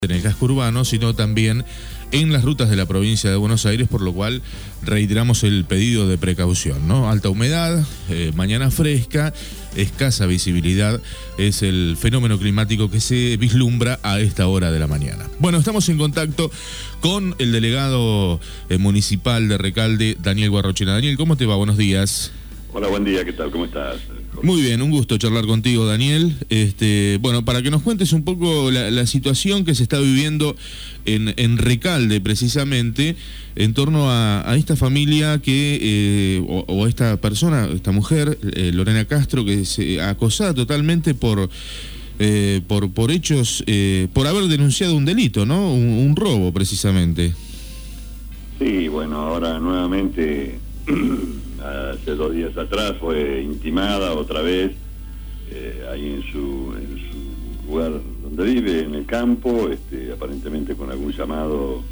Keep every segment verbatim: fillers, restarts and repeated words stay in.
en el casco urbano, sino también en las rutas de la provincia de Buenos Aires, por lo cual reiteramos el pedido de precaución, ¿no? Alta humedad, eh, mañana fresca, escasa visibilidad, es el fenómeno climático que se vislumbra a esta hora de la mañana. Bueno, estamos en contacto con el delegado eh, municipal de Recalde, Daniel Guarrochena. Daniel, ¿cómo te va? Buenos días. Hola, buen día, ¿qué tal? ¿Cómo estás? Muy bien, un gusto charlar contigo, Daniel. Este, bueno, para que nos cuentes un poco la, la situación que se está viviendo en, en Recalde, precisamente, en torno a, a esta familia que, eh, o, o a esta persona, esta mujer, eh, Lorena Castro, que se acosada totalmente por, eh, por, por hechos, eh, por haber denunciado un delito, ¿no? Un, un robo, precisamente. Sí, bueno, ahora nuevamente... hace dos días atrás fue intimada otra vez eh, ahí en su, en su lugar donde vive, en el campo, este, aparentemente con algún llamado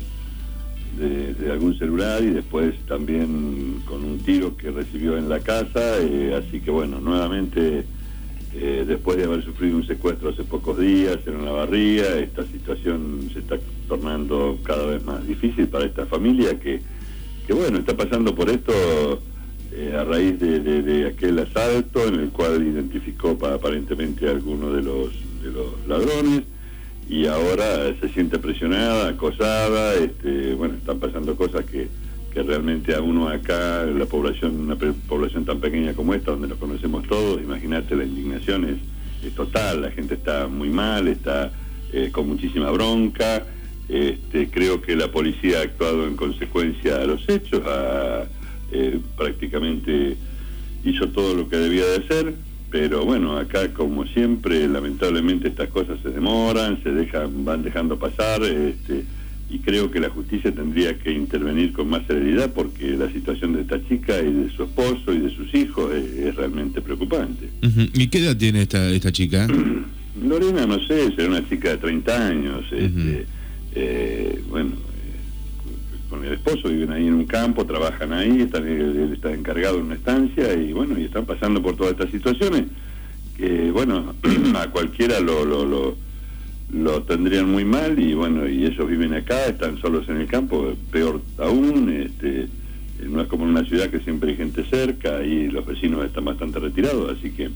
de, de algún celular y después también con un tiro que recibió en la casa, eh, así que bueno, nuevamente eh, después de haber sufrido un secuestro hace pocos días en la barría, esta situación se está tornando cada vez más difícil para esta familia que, que bueno, está pasando por esto Eh, a raíz de, de, de aquel asalto en el cual identificó pa, aparentemente a alguno de los, de los ladrones y ahora se siente presionada, acosada, este, bueno, están pasando cosas que, que realmente a uno acá, la población, una población tan pequeña como esta, donde nos conocemos todos, imagínate, la indignación es, es total, la gente está muy mal, está eh, con muchísima bronca, este, creo que la policía ha actuado en consecuencia a los hechos, a Eh, prácticamente hizo todo lo que debía de hacer, pero bueno, acá como siempre, lamentablemente estas cosas se demoran, se dejan, van dejando pasar, este, y creo que la justicia tendría que intervenir con más celeridad porque la situación de esta chica y de su esposo y de sus hijos es, es realmente preocupante. Uh-huh. ¿Y qué edad tiene esta, esta chica? Lorena, no sé, será una chica de treinta años, este, uh-huh. eh, bueno, con el esposo, viven ahí en un campo, trabajan ahí, están, él está encargado en una estancia y bueno, y están pasando por todas estas situaciones que bueno, a cualquiera lo, lo, lo, lo tendrían muy mal y bueno, y ellos viven acá, están solos en el campo, peor aún, este, no es como en una ciudad que siempre hay gente cerca y los vecinos están bastante retirados, así que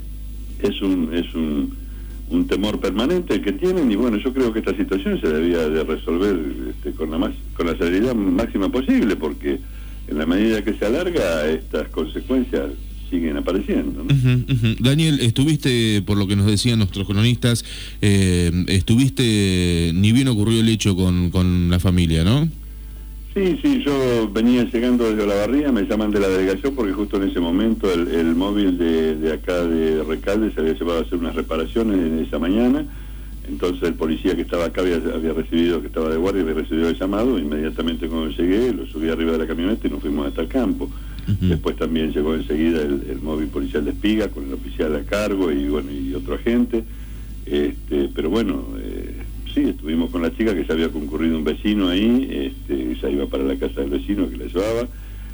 es un, es un un temor permanente el que tienen y bueno, yo creo que esta situación se debía de resolver este, con la más con la celeridad máxima posible porque en la medida que se alarga estas consecuencias siguen apareciendo, ¿no? Uh-huh, uh-huh. Daniel, estuviste, por lo que nos decían nuestros cronistas, eh, estuviste, ni bien ocurrió el hecho con, con la familia, ¿no? Sí, sí, yo venía llegando desde Olavarría, me llaman de la delegación porque justo en ese momento el, el móvil de, de acá de Recalde se había llevado a hacer unas reparaciones en esa mañana, entonces el policía que estaba acá había, había recibido, que estaba de guardia, había recibido el llamado, inmediatamente cuando llegué lo subí arriba de la camioneta y nos fuimos hasta el campo. Uh-huh. Después también llegó enseguida el, el móvil policial de Espiga con el oficial a cargo y bueno, y otro agente, este, pero bueno... Eh, sí, estuvimos con la chica que ya había concurrido un vecino ahí, este, ella iba para la casa del vecino que la llevaba,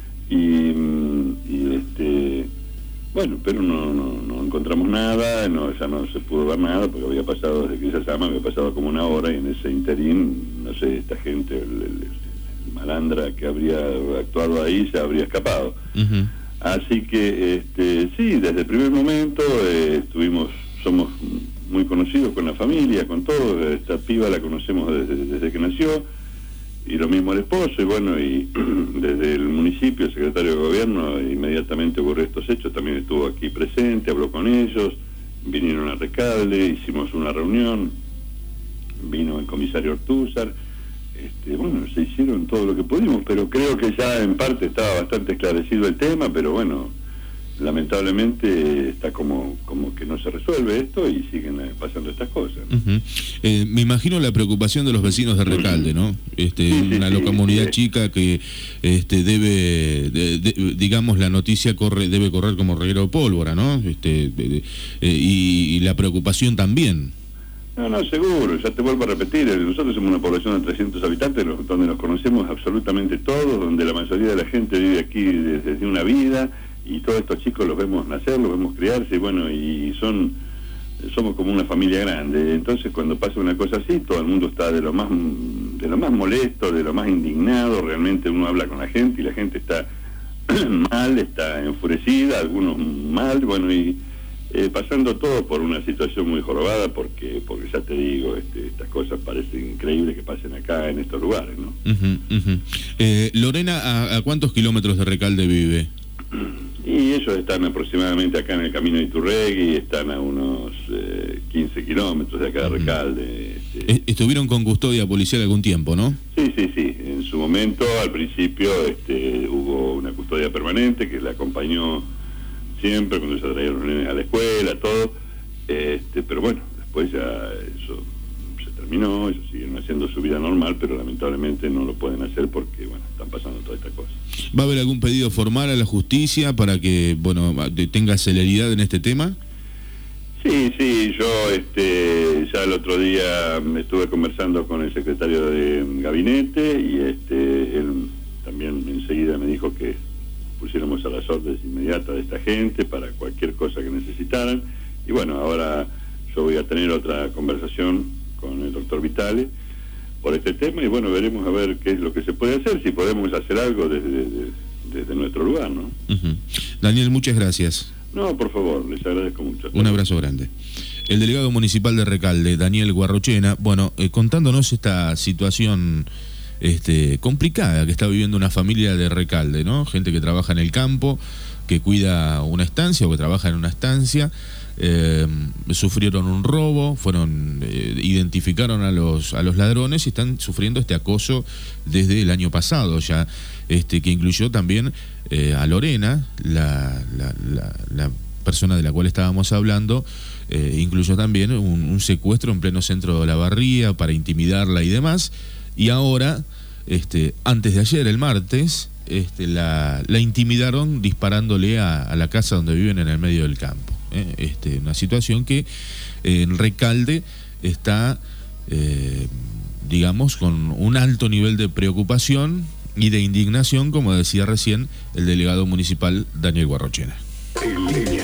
y, y este, bueno, pero no, no, no encontramos nada, no, ya no se pudo ver nada, porque había pasado, desde que ella llama, había pasado como una hora, y en ese interín, no sé, esta gente, el, el, el malandra que habría actuado ahí, se habría escapado. Uh-huh. Así que, este, sí, desde el primer momento eh, estuvimos, somos... muy conocidos con la familia, con todo, esta piba la conocemos desde, desde que nació, y lo mismo el esposo, y bueno, y desde el municipio, el secretario de gobierno, inmediatamente ocurrió estos hechos, también estuvo aquí presente, habló con ellos, vinieron a Recalde, hicimos una reunión, vino el comisario Ortúzar, este, bueno, se hicieron todo lo que pudimos, pero creo que ya en parte estaba bastante esclarecido el tema, pero bueno, lamentablemente está como como que no se resuelve esto y siguen pasando estas cosas. Uh-huh. eh, me imagino la preocupación de los vecinos de Recalde, ¿no? Este, sí, sí, una sí, comunidad sí. chica que este debe, de, de, digamos, la noticia corre debe correr como reguero de pólvora, ¿no? Este de, de, eh, y, y la preocupación también. No, no, seguro, ya te vuelvo a repetir, nosotros somos una población de trescientos habitantes, donde nos conocemos absolutamente todos, donde la mayoría de la gente vive aquí desde, desde una vida, y todos estos chicos los vemos nacer, los vemos criarse, y bueno, y son somos como una familia grande. Entonces cuando pasa una cosa así, todo el mundo está de lo más de lo más molesto, de lo más indignado. Realmente uno habla con la gente y la gente está mal, está enfurecida, algunos mal, bueno, y eh, pasando todo por una situación muy jorobada, porque porque ya te digo, este, estas cosas parecen increíbles que pasen acá en estos lugares, ¿no? Uh-huh, uh-huh. Eh, Lorena, ¿a, ¿a cuántos kilómetros de Recalde vive? Y ellos están aproximadamente acá en el camino de Iturregui, están a unos eh, quince kilómetros de acá de Recalde. Este. Estuvieron con custodia policial algún tiempo, ¿no? Sí, sí, sí. En su momento, al principio, este, hubo una custodia permanente que la acompañó siempre cuando se traían los nenes a la escuela, todo. Este, pero bueno, después ya eso se terminó, ellos siguen haciendo su vida normal, pero lamentablemente no lo pueden hacer porque, bueno, están pasando todas estas cosas. ¿Va a haber algún pedido formal a la justicia para que, bueno, tenga celeridad en este tema? Sí, sí, yo este, ya el otro día estuve conversando con el secretario de gabinete y este, él también enseguida me dijo que pusiéramos a las órdenes inmediatas de esta gente para cualquier cosa que necesitaran. Y bueno, ahora yo voy a tener otra conversación con el doctor Vitale por este tema y bueno, veremos a ver qué es lo que se puede hacer, si podemos hacer algo desde, desde, desde nuestro lugar, ¿no? Uh-huh. Daniel, muchas gracias. No, por favor, les agradezco mucho. Un abrazo grande. El delegado municipal de Recalde, Daniel Guarrochena, bueno, eh, contándonos esta situación este, complicada que está viviendo una familia de Recalde, ¿no? Gente que trabaja en el campo, que cuida una estancia o que trabaja en una estancia, eh, sufrieron un robo, fueron eh, identificaron a los a los ladrones y están sufriendo este acoso desde el año pasado ya, este que incluyó también eh, a Lorena, la, la, la, la persona de la cual estábamos hablando, eh, incluyó también un, un secuestro en pleno centro de Olavarría para intimidarla y demás, y ahora, este, antes de ayer, el martes, este, la, la intimidaron disparándole a, a la casa donde viven en el medio del campo. ¿eh? Este, una situación que eh, en Recalde está, eh, digamos, con un alto nivel de preocupación y de indignación, como decía recién el delegado municipal Daniel Guarrochena.